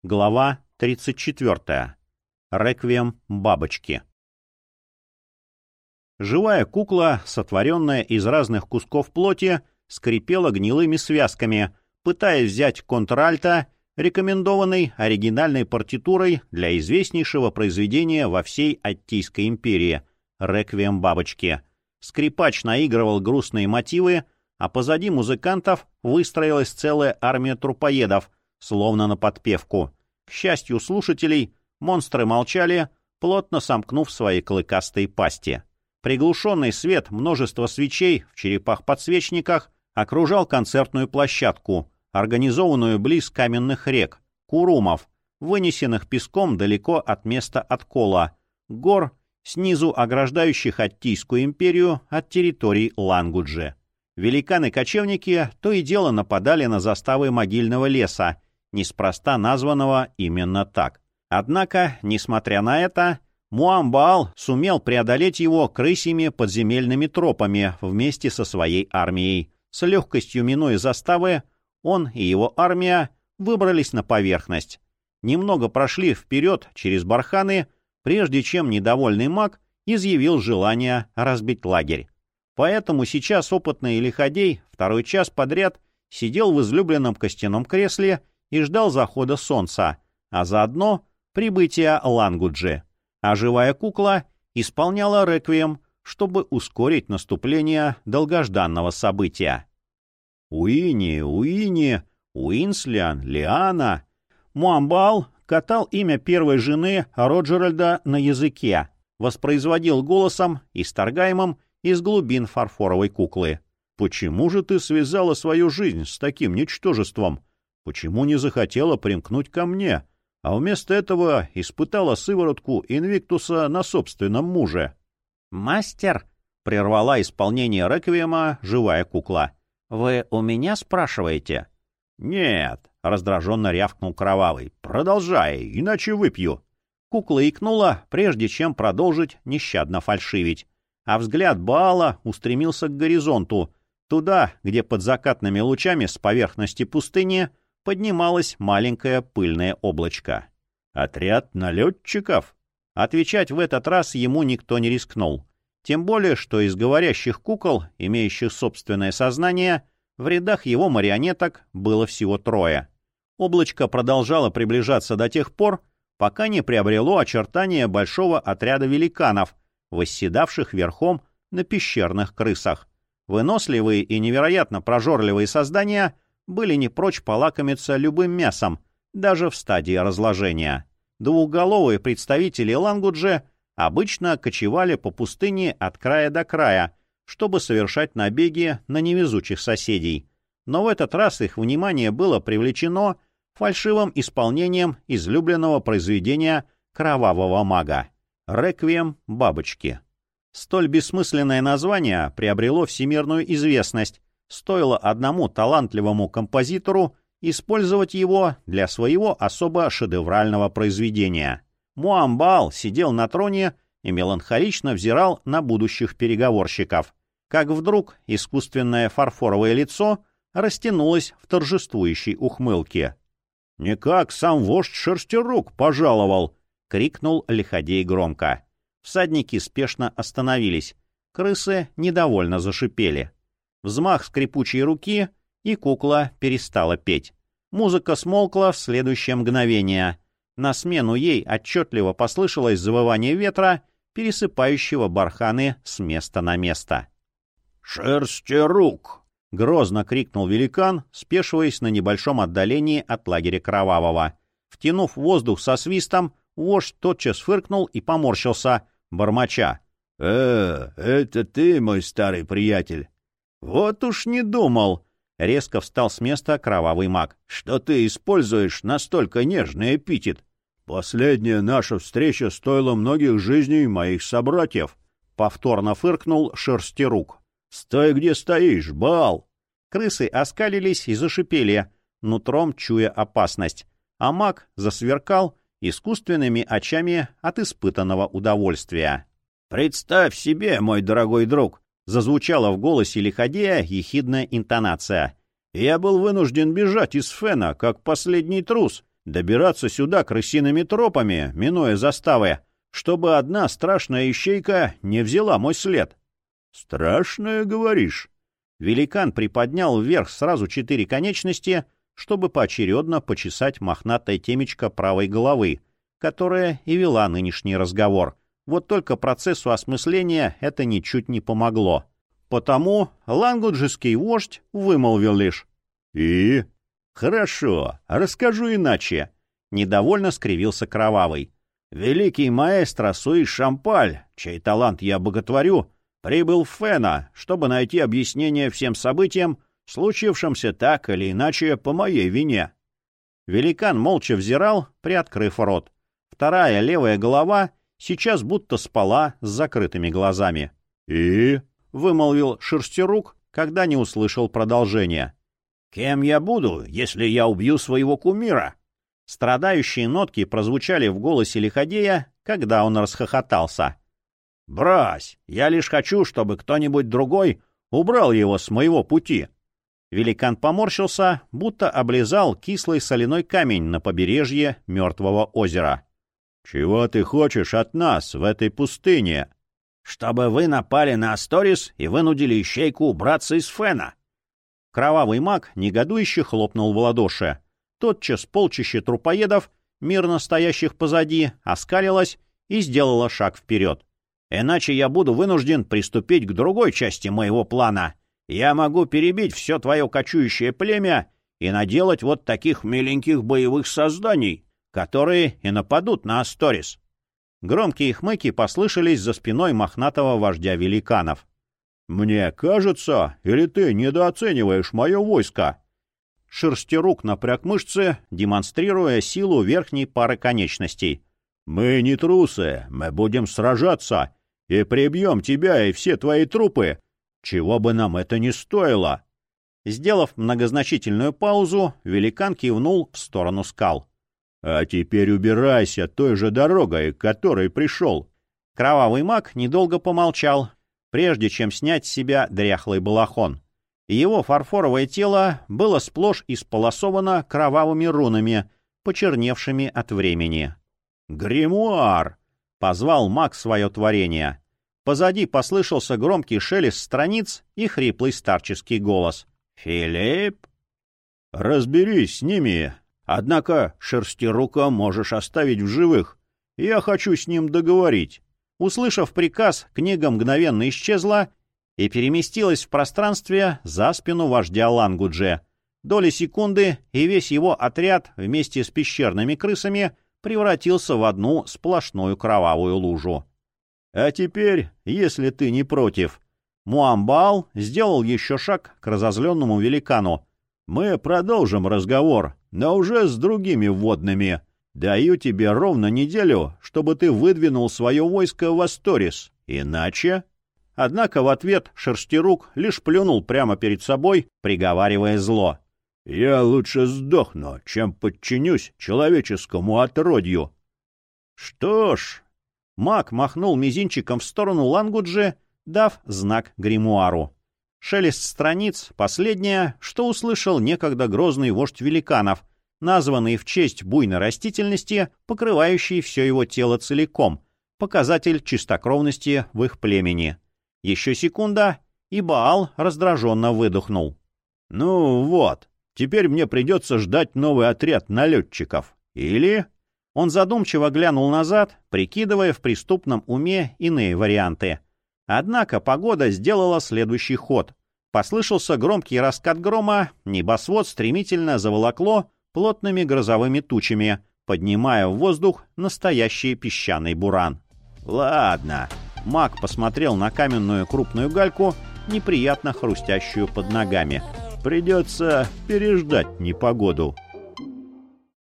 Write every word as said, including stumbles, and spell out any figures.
Глава тридцать четвёртая. Реквием бабочки. Живая кукла, сотворенная из разных кусков плоти, скрипела гнилыми связками, пытаясь взять контральто, рекомендованной оригинальной партитурой для известнейшего произведения во всей Аттийской империи — «Реквием бабочки». Скрипач наигрывал грустные мотивы, а позади музыкантов выстроилась целая армия трупоедов, словно на подпевку. К счастью слушателей, монстры молчали, плотно сомкнув свои клыкастые пасти. Приглушенный свет множества свечей в черепах-подсвечниках окружал концертную площадку, организованную близ каменных рек, курумов, вынесенных песком далеко от места откола, гор, снизу ограждающих Аттийскую империю от территорий Лангуджи. Великаны-кочевники то и дело нападали на заставы могильного леса, неспроста названного именно так. Однако, несмотря на это, Муамбаал сумел преодолеть его крысьими подземельными тропами вместе со своей армией. С легкостью минуя заставы, он и его армия выбрались на поверхность. Немного прошли вперед через барханы, прежде чем недовольный маг изъявил желание разбить лагерь. Поэтому сейчас опытный лиходей второй час подряд сидел в излюбленном костяном кресле и ждал захода солнца, а заодно прибытия Лангуджи. А живая кукла исполняла реквием, чтобы ускорить наступление долгожданного события. Уини, Уини, Уинслиан, Лиана. Муамбаал катал имя первой жены Роджеральда на языке, воспроизводил голосом, исторгаемым из глубин фарфоровой куклы. «Почему же ты связала свою жизнь с таким ничтожеством? Почему не захотела примкнуть ко мне, а вместо этого испытала сыворотку Инвиктуса на собственном муже?» «Мастер», — прервала исполнение реквиема живая кукла, — «вы у меня спрашиваете?» «Нет», — раздраженно рявкнул Кровавый, — «продолжай, иначе выпью». Кукла икнула, прежде чем продолжить нещадно фальшивить, а взгляд Баала устремился к горизонту, туда, где под закатными лучами с поверхности пустыни поднималось маленькое пыльное облачко. «Отряд налетчиков?» Отвечать в этот раз ему никто не рискнул. Тем более, что из говорящих кукол, имеющих собственное сознание, в рядах его марионеток было всего трое. Облачко продолжало приближаться до тех пор, пока не приобрело очертания большого отряда великанов, восседавших верхом на пещерных крысах. Выносливые и невероятно прожорливые создания были не прочь полакомиться любым мясом, даже в стадии разложения. Двухголовые представители Лангуджи обычно кочевали по пустыне от края до края, чтобы совершать набеги на невезучих соседей. Но в этот раз их внимание было привлечено фальшивым исполнением излюбленного произведения кровавого мага — «Реквием бабочки». Столь бессмысленное название приобрело всемирную известность, стоило одному талантливому композитору использовать его для своего особо шедеврального произведения. Муамбаал сидел на троне и меланхолично взирал на будущих переговорщиков, как вдруг искусственное фарфоровое лицо растянулось в торжествующей ухмылке. «Никак сам вождь Шерстерук пожаловал!» — крикнул лиходей громко. Всадники спешно остановились. Крысы недовольно зашипели. Взмах скрипучей руки, и кукла перестала петь. Музыка смолкла в следующее мгновение. На смену ей отчетливо послышалось завывание ветра, пересыпающего барханы с места на место. «Шерстерук!» — грозно крикнул великан, спешиваясь на небольшом отдалении от лагеря Кровавого. Втянув воздух со свистом, вождь тотчас фыркнул и поморщился, бормоча. «Э, это ты, мой старый приятель?» «Вот уж не думал!» — резко встал с места кровавый маг. «Что ты используешь настолько нежный эпитет? Последняя наша встреча стоила многих жизней моих собратьев!» — повторно фыркнул Шерстерук. «Стой, где стоишь, Баал!» Крысы оскалились и зашипели, нутром чуя опасность, а маг засверкал искусственными очами от испытанного удовольствия. «Представь себе, мой дорогой друг!» — зазвучала в голосе лиходея ехидная интонация. «Я был вынужден бежать из Фена, как последний трус, добираться сюда крысиными тропами, минуя заставы, чтобы одна страшная ищейка не взяла мой след». «Страшная, говоришь?» Великан приподнял вверх сразу четыре конечности, чтобы поочередно почесать мохнатое темечко правой головы, которая и вела нынешний разговор. Вот только процессу осмысления это ничуть не помогло. Потому лангуджский вождь вымолвил лишь: «И? Хорошо, расскажу иначе», — недовольно скривился Кровавый. «Великий маэстро Суиш Шампаль, чей талант я боготворю, прибыл в Фена, чтобы найти объяснение всем событиям, случившимся так или иначе по моей вине». Великан молча взирал, приоткрыв рот. Вторая левая голова сейчас будто спала с закрытыми глазами. «И?» — вымолвил Шерстерук, когда не услышал продолжения. «Кем я буду, если я убью своего кумира?» Страдающие нотки прозвучали в голосе лиходея, когда он расхохотался. «Брось, я лишь хочу, чтобы кто-нибудь другой убрал его с моего пути». Великан поморщился, будто облизал кислый соляной камень на побережье мертвого озера. «Чего ты хочешь от нас в этой пустыне?» «Чтобы вы напали на Асторис и вынудили ищейку убраться из Фена». Кровавый маг негодующе хлопнул в ладоши. Тотчас полчище трупоедов, мирно стоящих позади, оскалилось и сделало шаг вперед. «Иначе я буду вынужден приступить к другой части моего плана. Я могу перебить все твое кочующее племя и наделать вот таких миленьких боевых созданий, которые и нападут на Асторис». Громкие хмыки послышались за спиной мохнатого вождя великанов. «Мне кажется, или ты недооцениваешь мое войско?» Шерстерук напряг мышцы, демонстрируя силу верхней пары конечностей. «Мы не трусы, мы будем сражаться и прибьем тебя и все твои трупы, чего бы нам это ни стоило». Сделав многозначительную паузу, великан кивнул в сторону скал. «А теперь убирайся той же дорогой, к которой пришел». Кровавый маг недолго помолчал, прежде чем снять с себя дряхлый балахон. Его фарфоровое тело было сплошь исполосовано кровавыми рунами, почерневшими от времени. «Гримуар!» — позвал маг свое творение. Позади послышался громкий шелест страниц и хриплый старческий голос. «Филипп?» «Разберись с ними. Однако Шерстерука можешь оставить в живых. Я хочу с ним договорить». Услышав приказ, книга мгновенно исчезла и переместилась в пространстве за спину вождя Лангудже. Доли секунды, и весь его отряд вместе с пещерными крысами превратился в одну сплошную кровавую лужу. «А теперь, если ты не против...» Муамбаал сделал еще шаг к разозленному великану. «Мы продолжим разговор, но уже с другими водными. Даю тебе ровно неделю, чтобы ты выдвинул свое войско в Асторис. Иначе...» Однако в ответ Шерстерук лишь плюнул прямо перед собой, приговаривая зло. «Я лучше сдохну, чем подчинюсь человеческому отродью». «Что ж...» Маг махнул мизинчиком в сторону Лангуджи, дав знак гримуару. Шелест страниц — последнее, что услышал некогда грозный вождь великанов, названный в честь буйной растительности, покрывающей все его тело целиком, показатель чистокровности в их племени. Еще секунда, и Баал раздраженно выдохнул. «Ну вот, теперь мне придется ждать новый отряд налетчиков. Или...» Он задумчиво глянул назад, прикидывая в преступном уме иные варианты. Однако погода сделала следующий ход. Послышался громкий раскат грома, небосвод стремительно заволокло плотными грозовыми тучами, поднимая в воздух настоящий песчаный буран. «Ладно». Маг посмотрел на каменную крупную гальку, неприятно хрустящую под ногами. «Придется переждать непогоду».